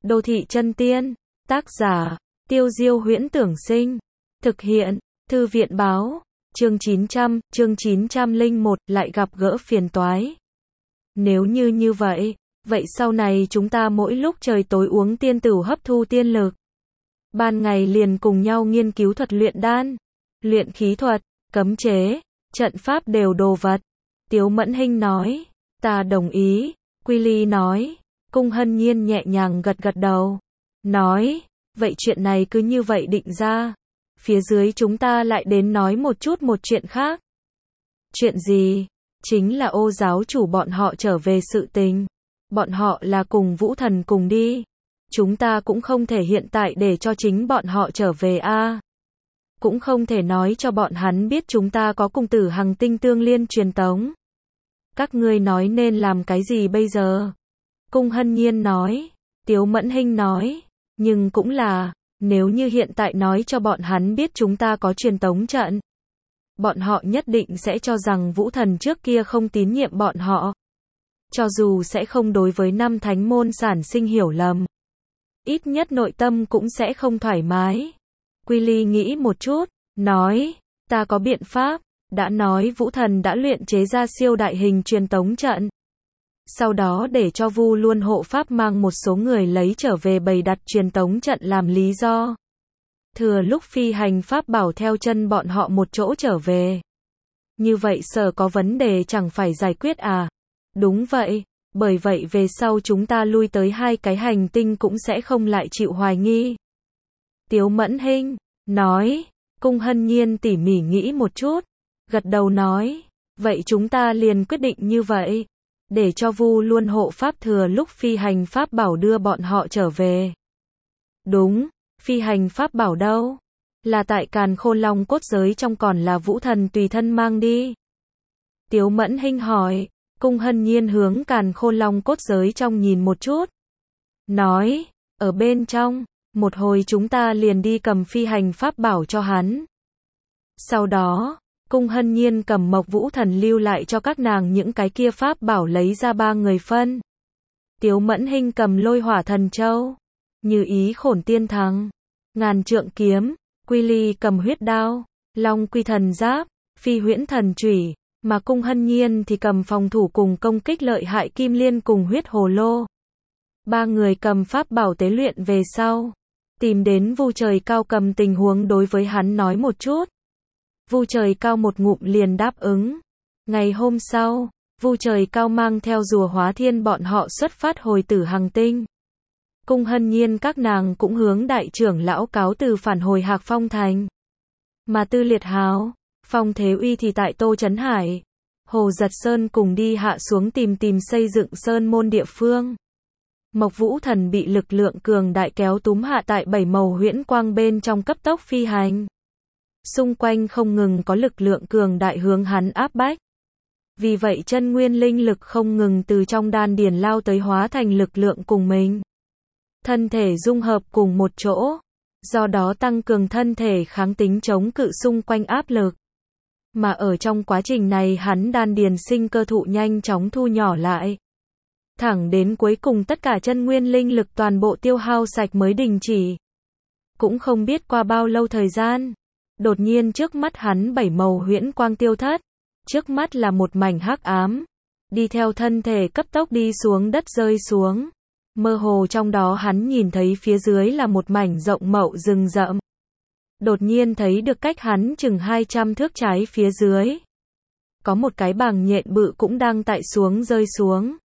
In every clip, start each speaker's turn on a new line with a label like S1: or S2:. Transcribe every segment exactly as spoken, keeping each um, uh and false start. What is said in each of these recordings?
S1: Đô thị chân tiên, tác giả, Tiêu Diêu Huyễn Tưởng Sinh, thực hiện, Thư viện báo, chương chín trăm, chương chín trăm lẻ một, lại gặp gỡ phiền toái. Nếu như như vậy, vậy sau này chúng ta mỗi lúc trời tối uống tiên tửu hấp thu tiên lực. Ban ngày liền cùng nhau nghiên cứu thuật luyện đan, luyện khí thuật, cấm chế, trận pháp đều đồ vật. Tiếu Mẫn Hinh nói, ta đồng ý. Quy Ly nói, Cung Hân Nhiên nhẹ nhàng gật gật đầu, nói, vậy chuyện này cứ như vậy định ra. Phía dưới chúng ta lại đến nói một chút một chuyện khác. Chuyện gì? Chính là Ô giáo chủ bọn họ trở về sự tình. Bọn họ là cùng Vũ Thần cùng đi. Chúng ta cũng không thể hiện tại để cho chính bọn họ trở về a. À. Cũng không thể nói cho bọn hắn biết chúng ta có cùng Tử Hằng tinh tương liên truyền tống. Các ngươi nói nên làm cái gì bây giờ? Cung Hân Nhiên nói, Tiếu Mẫn Hinh nói, nhưng cũng là, nếu như hiện tại nói cho bọn hắn biết chúng ta có truyền tống trận, bọn họ nhất định sẽ cho rằng Vũ Thần trước kia không tín nhiệm bọn họ. Cho dù sẽ không đối với năm thánh môn sản sinh hiểu lầm, ít nhất nội tâm cũng sẽ không thoải mái. Quy Ly nghĩ một chút, nói, ta có biện pháp, đã nói Vũ Thần đã luyện chế ra siêu đại hình truyền tống trận. Sau đó để cho Vu Luân hộ pháp mang một số người lấy trở về bày đặt truyền tống trận làm lý do. Thừa lúc phi hành pháp bảo theo chân bọn họ một chỗ trở về. Như vậy sợ có vấn đề chẳng phải giải quyết à? Đúng vậy, bởi vậy về sau chúng ta lui tới hai cái hành tinh cũng sẽ không lại chịu hoài nghi. Tiếu Mẫn Hinh nói, Cung Hân Nhiên tỉ mỉ nghĩ một chút, gật đầu nói, vậy chúng ta liền quyết định như vậy, để cho Vu Luân hộ pháp thừa lúc phi hành pháp bảo đưa bọn họ trở về. Đúng, phi hành pháp bảo đâu? Là tại Càn Khôn Long cốt giới trong còn là Vũ Thần tùy thân mang đi? Tiếu Mẫn Hinh hỏi. Cung Hân Nhiên hướng Càn Khôn Long cốt giới trong nhìn một chút, nói, ở bên trong, một hồi chúng ta liền đi cầm phi hành pháp bảo cho hắn. Sau đó, Cung Hân Nhiên cầm Mộc Vũ Thần lưu lại cho các nàng những cái kia pháp bảo lấy ra ba người phân. Tiếu Mẫn Hinh cầm Lôi Hỏa Thần Châu, Như Ý Khổn Tiên Thắng, Ngàn Trượng Kiếm, Quy Ly cầm huyết đao, Long Quy Thần Giáp, Phi Huyễn Thần Chủy. Mà Cung Hân Nhiên thì cầm phòng thủ cùng công kích lợi hại Kim Liên cùng huyết hồ lô. Ba người cầm pháp bảo tế luyện về sau, tìm đến Vu Trời Cao cầm tình huống đối với hắn nói một chút. Vu Trời Cao một ngụm liền đáp ứng. Ngày hôm sau, Vu Trời Cao mang theo rùa Hóa Thiên bọn họ xuất phát hồi Tử Hằng tinh. Cung Hân Nhiên các nàng cũng hướng đại trưởng lão cáo từ phản hồi Hạc Phong thành. Mà Tư Liệt Hào, Phong Thế Uy thì tại Tô Trấn Hải, Hồ Giật Sơn cùng đi hạ xuống tìm tìm xây dựng sơn môn địa phương. Mộc Vũ Thần bị lực lượng cường đại kéo túm hạ tại bảy màu huyễn quang bên trong cấp tốc phi hành. Xung quanh không ngừng có lực lượng cường đại hướng hắn áp bách. Vì vậy chân nguyên linh lực không ngừng từ trong đan điền lao tới hóa thành lực lượng cùng mình. Thân thể dung hợp cùng một chỗ, do đó tăng cường thân thể kháng tính chống cự xung quanh áp lực. Mà ở trong quá trình này hắn đan điền sinh cơ thụ nhanh chóng thu nhỏ lại. Thẳng đến cuối cùng tất cả chân nguyên linh lực toàn bộ tiêu hao sạch mới đình chỉ. Cũng không biết qua bao lâu thời gian, đột nhiên trước mắt hắn bảy màu huyễn quang tiêu thất. Trước mắt là một mảnh hắc ám, đi theo thân thể cấp tốc đi xuống đất rơi xuống. Mơ hồ trong đó hắn nhìn thấy phía dưới là một mảnh rộng mậu rừng rậm. Đột nhiên thấy được cách hắn chừng hai trăm thước trái phía dưới. Có một cái bàng nhện bự cũng đang tại xuống rơi xuống.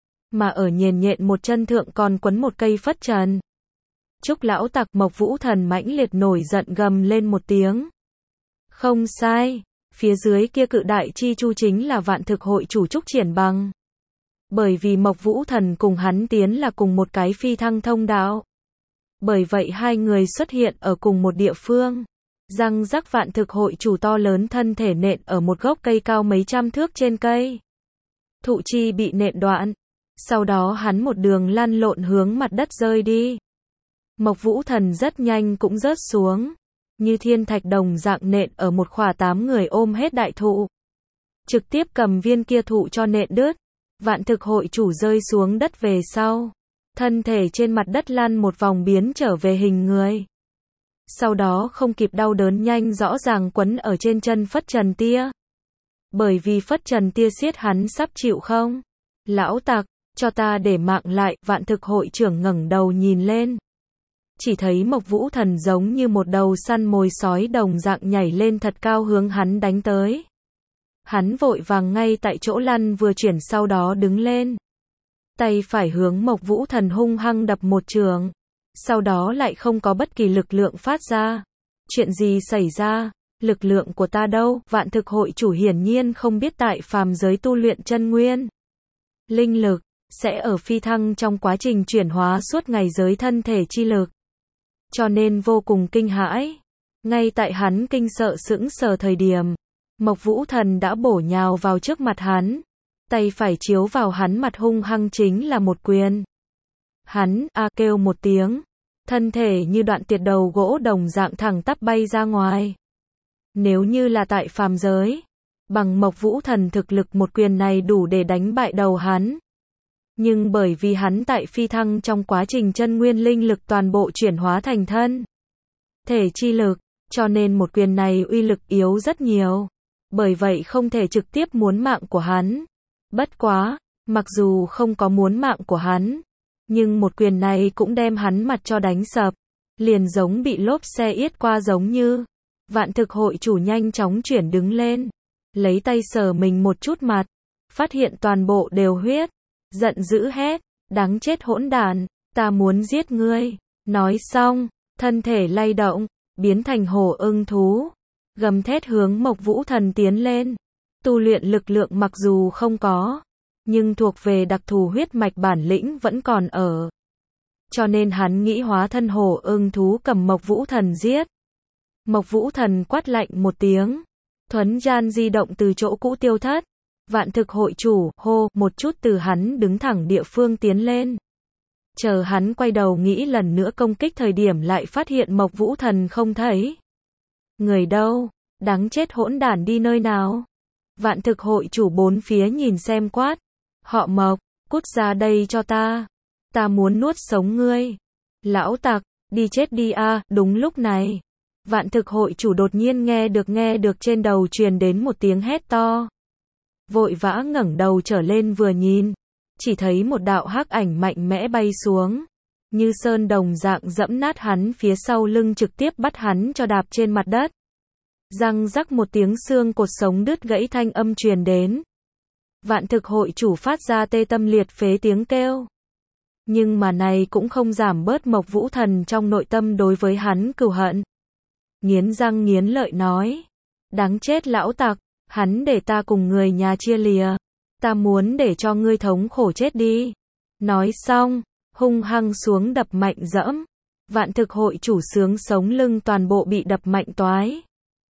S1: Mà ở nhền nhện một chân thượng còn quấn một cây phất trần. Trúc lão tặc Mộc Vũ Thần mãnh liệt nổi giận gầm lên một tiếng. Không sai, phía dưới kia cự đại chi chu chính là Vạn Thực hội chủ Trúc Triển Bằng. Bởi vì Mộc Vũ Thần cùng hắn tiến là cùng một cái phi thăng thông đạo. Bởi vậy hai người xuất hiện ở cùng một địa phương. Răng rắc Vạn Thực hội chủ to lớn thân thể nện ở một gốc cây cao mấy trăm thước trên cây. Thụ chi bị nện đoạn. Sau đó hắn một đường lăn lộn hướng mặt đất rơi đi. Mộc Vũ Thần rất nhanh cũng rớt xuống. Như thiên thạch đồng dạng nện ở một khỏa tám người ôm hết đại thụ. Trực tiếp cầm viên kia thụ cho nện đứt. Vạn Thực hội chủ rơi xuống đất về sau. thân thể trên mặt đất lăn một vòng biến trở về hình người. Sau đó không kịp đau đớn nhanh rõ ràng quấn ở trên chân Phất Trần Tia. Bởi vì Phất Trần Tia siết hắn sắp chịu không. Lão tặc, cho ta để mạng lại, Vạn Thực hội trưởng ngẩng đầu nhìn lên. Chỉ thấy Mộc Vũ Thần giống như một đầu săn mồi sói đồng dạng nhảy lên thật cao hướng hắn đánh tới. Hắn vội vàng ngay tại chỗ lăn vừa chuyển sau đó đứng lên. Tay phải hướng Mộc Vũ Thần hung hăng đập một trường. Sau đó lại không có bất kỳ lực lượng phát ra. Chuyện gì xảy ra? Lực lượng của ta đâu? Vạn Thực hội chủ hiển nhiên không biết tại phàm giới tu luyện chân nguyên. Linh lực sẽ ở phi thăng trong quá trình chuyển hóa suốt ngày giới thân thể chi lực. Cho nên vô cùng kinh hãi. Ngay tại hắn kinh sợ sững sờ thời điểm, Mộc Vũ Thần đã bổ nhào vào trước mặt hắn. Tay phải chiếu vào hắn mặt hung hăng chính là một quyền. Hắn a kêu một tiếng, thân thể như đoạn tiệt đầu gỗ đồng dạng thẳng tắp bay ra ngoài. Nếu như là tại phàm giới, bằng Mộc Vũ Thần thực lực một quyền này đủ để đánh bại đầu hắn. Nhưng bởi vì hắn tại phi thăng trong quá trình chân nguyên linh lực toàn bộ chuyển hóa thành thân thể chi lực, cho nên một quyền này uy lực yếu rất nhiều. Bởi vậy không thể trực tiếp muốn mạng của hắn. Bất quá, mặc dù không có muốn mạng của hắn, nhưng một quyền này cũng đem hắn mặt cho đánh sập. Liền giống bị lốp xe yết qua giống như. Vạn Thực hội chủ nhanh chóng chuyển đứng lên. Lấy tay sờ mình một chút mặt. Phát hiện toàn bộ đều huyết. Giận dữ hét, đáng chết hỗn đản, ta muốn giết ngươi. Nói xong, thân thể lay động, biến thành hổ ưng thú. Gầm thét hướng Mộc Vũ Thần tiến lên. Tu luyện lực lượng mặc dù không có, nhưng thuộc về đặc thù huyết mạch bản lĩnh vẫn còn ở. Cho nên hắn nghĩ hóa thân hổ ưng thú cầm Mộc Vũ Thần giết. Mộc Vũ Thần quát lạnh một tiếng. Thuấn gian di động từ chỗ cũ tiêu thất. Vạn Thực hội chủ, hô, một chút từ hắn đứng thẳng địa phương tiến lên. Chờ hắn quay đầu nghĩ lần nữa công kích thời điểm lại phát hiện Mộc Vũ Thần không thấy. Người đâu? Đáng chết hỗn đản đi nơi nào? Vạn Thực hội chủ bốn phía nhìn xem quát. Họ Mộc, cút ra đây cho ta. Ta muốn nuốt sống ngươi. Lão tặc, đi chết đi a. Đúng lúc này, Vạn Thực hội chủ đột nhiên nghe được nghe được trên đầu truyền đến một tiếng hét to. Vội vã ngẩng đầu trở lên vừa nhìn, chỉ thấy một đạo hắc ảnh mạnh mẽ bay xuống, như sơn đồng dạng dẫm nát hắn phía sau lưng trực tiếp bắt hắn cho đạp trên mặt đất. Răng rắc một tiếng xương cột sống đứt gãy thanh âm truyền đến. Vạn Thực hội chủ phát ra tê tâm liệt phế tiếng kêu. Nhưng mà này cũng không giảm bớt Mộc Vũ Thần trong nội tâm đối với hắn cừu hận. Nghiến răng nghiến lợi nói, đáng chết lão tặc. Hắn để ta cùng người nhà chia lìa. Ta muốn để cho ngươi thống khổ chết đi. Nói xong, hung hăng xuống đập mạnh dẫm. Vạn Thực hội chủ sướng sống lưng toàn bộ bị đập mạnh toái.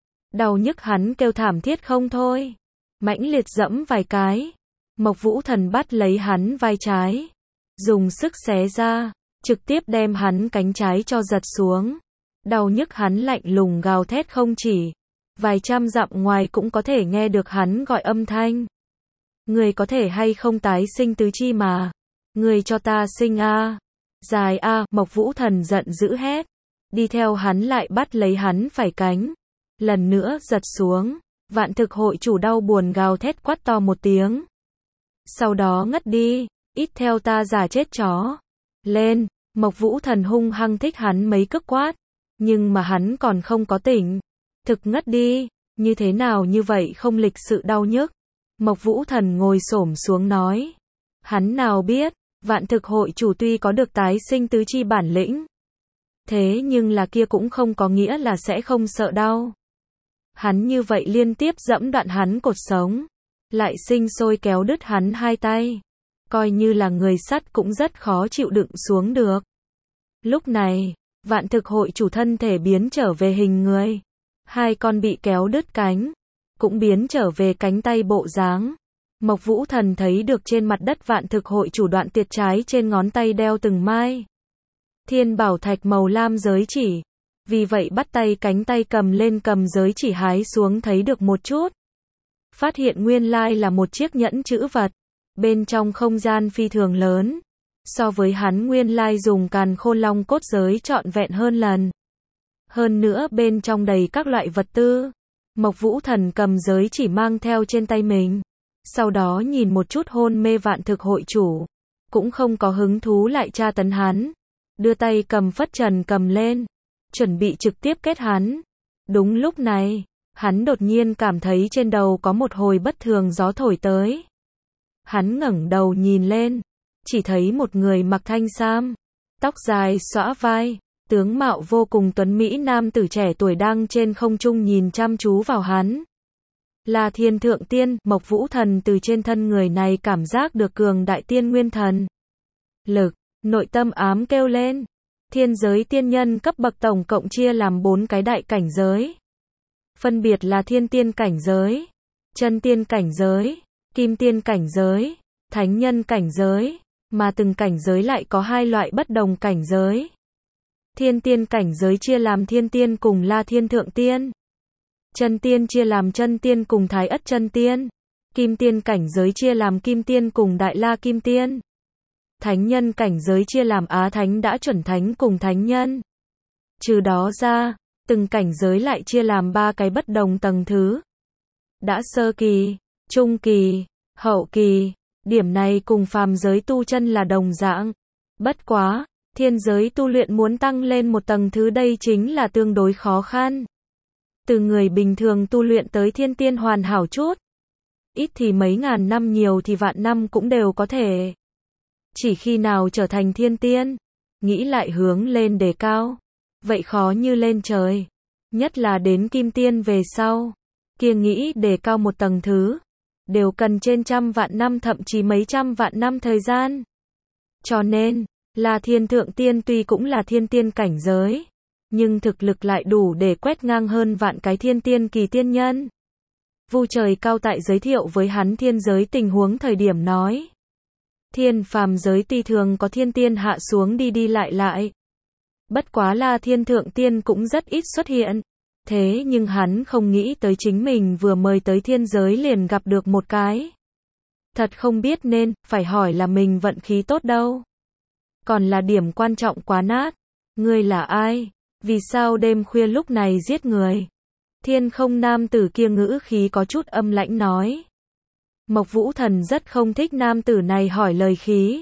S1: Đau nhức hắn kêu thảm thiết không thôi. Mãnh liệt dẫm vài cái. Mộc Vũ Thần bắt lấy hắn vai trái. Dùng sức xé ra. Trực tiếp đem hắn cánh trái cho giật xuống. Đau nhức hắn lạnh lùng gào thét không chỉ. Vài trăm dặm ngoài cũng có thể nghe được hắn gọi âm thanh. Người có thể hay không tái sinh tứ chi mà. Người cho ta sinh a. Dài a. Mộc Vũ Thần giận dữ hét. Đi theo hắn lại bắt lấy hắn phải cánh. Lần nữa giật xuống. Vạn Thực hội chủ đau buồn gào thét quát to một tiếng. Sau đó ngất đi. Ít theo ta giả chết chó. Lên. Mộc Vũ Thần hung hăng thích hắn mấy cước quát. Nhưng mà hắn còn không có tỉnh. Thực ngất đi, như thế nào như vậy không lịch sự đau nhức. Mộc Vũ Thần ngồi xổm xuống nói. Hắn nào biết, Vạn Thực hội chủ tuy có được tái sinh tứ chi bản lĩnh. Thế nhưng là kia cũng không có nghĩa là sẽ không sợ đau. Hắn như vậy liên tiếp dẫm đoạn hắn cột sống. Lại sinh sôi kéo đứt hắn hai tay. Coi như là người sắt cũng rất khó chịu đựng xuống được. Lúc này, Vạn Thực hội chủ thân thể biến trở về hình người. Hai con bị kéo đứt cánh, cũng biến trở về cánh tay bộ dáng. Mộc Vũ Thần thấy được trên mặt đất Vạn Thực hội chủ đoạn tiệt trái trên ngón tay đeo từng mai thiên bảo thạch màu lam giới chỉ. Vì vậy bắt tay cánh tay cầm lên cầm giới chỉ hái xuống thấy được một chút. Phát hiện nguyên lai là một chiếc nhẫn chữ vật. Bên trong không gian phi thường lớn. so với hắn nguyên lai dùng càn khôn long cốt giới trọn vẹn hơn lần. Hơn nữa bên trong đầy các loại vật tư. Mộc Vũ Thần cầm giới chỉ mang theo trên tay mình. Sau đó nhìn một chút hôn mê vạn thực hội chủ. Cũng không có hứng thú lại tra tấn hắn. Đưa tay cầm phất trần cầm lên. Chuẩn bị trực tiếp kết hắn. Đúng lúc này, hắn đột nhiên cảm thấy trên đầu có một hồi bất thường gió thổi tới. Hắn ngẩng đầu nhìn lên. Chỉ thấy một người mặc thanh sam. Tóc dài xõa vai. Tướng mạo vô cùng tuấn mỹ nam tử trẻ tuổi đang trên không trung nhìn chăm chú vào hắn. Là Thiên Thượng Tiên. Mộc Vũ Thần từ trên thân người này cảm giác được cường đại tiên nguyên thần lực, nội tâm ám kêu lên. Thiên giới tiên nhân cấp bậc tổng cộng chia làm bốn cái đại cảnh giới. Phân biệt là thiên tiên cảnh giới, chân tiên cảnh giới, kim tiên cảnh giới, thánh nhân cảnh giới, mà từng cảnh giới lại có hai loại bất đồng cảnh giới. Thiên tiên cảnh giới chia làm thiên tiên cùng La Thiên Thượng Tiên. Chân tiên chia làm chân tiên cùng Thái Ất chân tiên. Kim tiên cảnh giới chia làm kim tiên cùng Đại La Kim Tiên. Thánh nhân cảnh giới chia làm Á Thánh đã chuẩn thánh cùng thánh nhân. Trừ đó ra, từng cảnh giới lại chia làm ba cái bất đồng tầng thứ. Đã sơ kỳ, trung kỳ, hậu kỳ, điểm này cùng phàm giới tu chân là đồng dạng. Bất quá, thiên giới tu luyện muốn tăng lên một tầng thứ đây chính là tương đối khó khăn. Từ người bình thường tu luyện tới thiên tiên hoàn hảo chút. Ít thì mấy ngàn năm, nhiều thì vạn năm cũng đều có thể. Chỉ khi nào trở thành thiên tiên, nghĩ lại hướng lên đề cao, vậy khó như lên trời. Nhất là đến kim tiên về sau, kia nghĩ đề cao một tầng thứ, đều cần trên trăm vạn năm thậm chí mấy trăm vạn năm thời gian. Cho nên, là Thiên Thượng Tiên tuy cũng là thiên tiên cảnh giới, nhưng thực lực lại đủ để quét ngang hơn vạn cái thiên tiên kỳ tiên nhân. Vu Trời Cao tại giới thiệu với hắn thiên giới tình huống thời điểm nói. Thiên phàm giới tuy thường có thiên tiên hạ xuống đi đi lại lại. Bất quá là Thiên Thượng Tiên cũng rất ít xuất hiện. Thế nhưng hắn không nghĩ tới chính mình vừa mời tới thiên giới liền gặp được một cái. Thật không biết nên, phải hỏi là mình vận khí tốt đâu. Còn là điểm quan trọng quá nát. Ngươi là ai? Vì sao đêm khuya lúc này giết người? Thiên không nam tử kia ngữ khí có chút âm lãnh nói. Mộc Vũ Thần rất không thích nam tử này hỏi lời khí.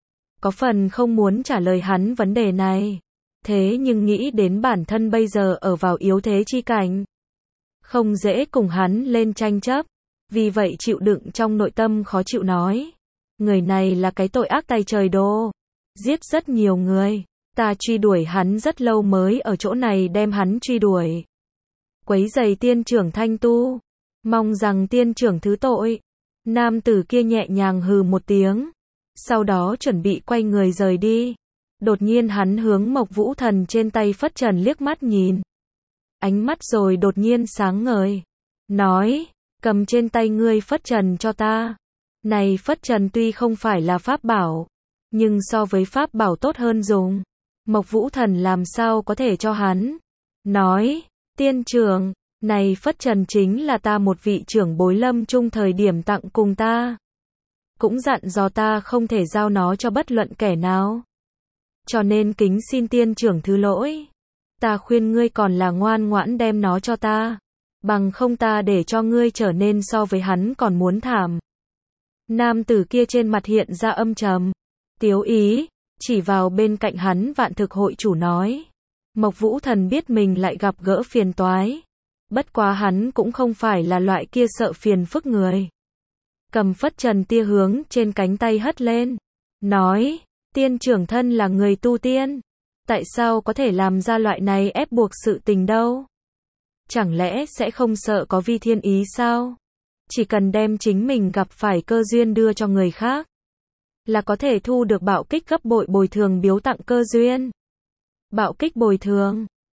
S1: Có phần không muốn trả lời hắn vấn đề này. Thế nhưng nghĩ đến bản thân bây giờ ở vào yếu thế chi cảnh. Không dễ cùng hắn lên tranh chấp. Vì vậy chịu đựng trong nội tâm khó chịu nói. Người này là cái tội ác tay trời đô. Giết rất nhiều người. Ta truy đuổi hắn rất lâu mới ở chỗ này đem hắn truy đuổi. Quấy rầy tiên trưởng thanh tu. Mong rằng tiên trưởng thứ tội. Nam tử kia nhẹ nhàng hừ một tiếng. Sau đó chuẩn bị quay người rời đi. Đột nhiên hắn hướng Mộc Vũ Thần trên tay phất trần liếc mắt nhìn. Ánh mắt rồi đột nhiên sáng ngời. Nói, cầm trên tay ngươi phất trần cho ta. Này phất trần tuy không phải là pháp bảo, nhưng so với pháp bảo tốt hơn dùng. Mộc Vũ Thần làm sao có thể cho hắn. Nói, tiên trưởng, này phất trần chính là ta một vị trưởng bối lâm chung thời điểm tặng cùng ta. Cũng dặn dò ta không thể giao nó cho bất luận kẻ nào. Cho nên kính xin tiên trưởng thứ lỗi. Ta khuyên ngươi còn là ngoan ngoãn đem nó cho ta. Bằng không ta để cho ngươi trở nên so với hắn còn muốn thảm. Nam tử kia trên mặt hiện ra âm trầm. Tiếu ý, chỉ vào bên cạnh hắn vạn thực hội chủ nói. Mộc Vũ Thần biết mình lại gặp gỡ phiền toái. Bất quá hắn cũng không phải là loại kia sợ phiền phức người. Cầm phất trần tia hướng trên cánh tay hất lên. Nói, tiên trưởng thân là người tu tiên. Tại sao có thể làm ra loại này ép buộc sự tình đâu? Chẳng lẽ sẽ không sợ có vi thiên ý sao? Chỉ cần đem chính mình gặp phải cơ duyên đưa cho người khác. Là có thể thu được bạo kích gấp bội bồi thường biếu tặng cơ duyên. Bạo kích bồi thường.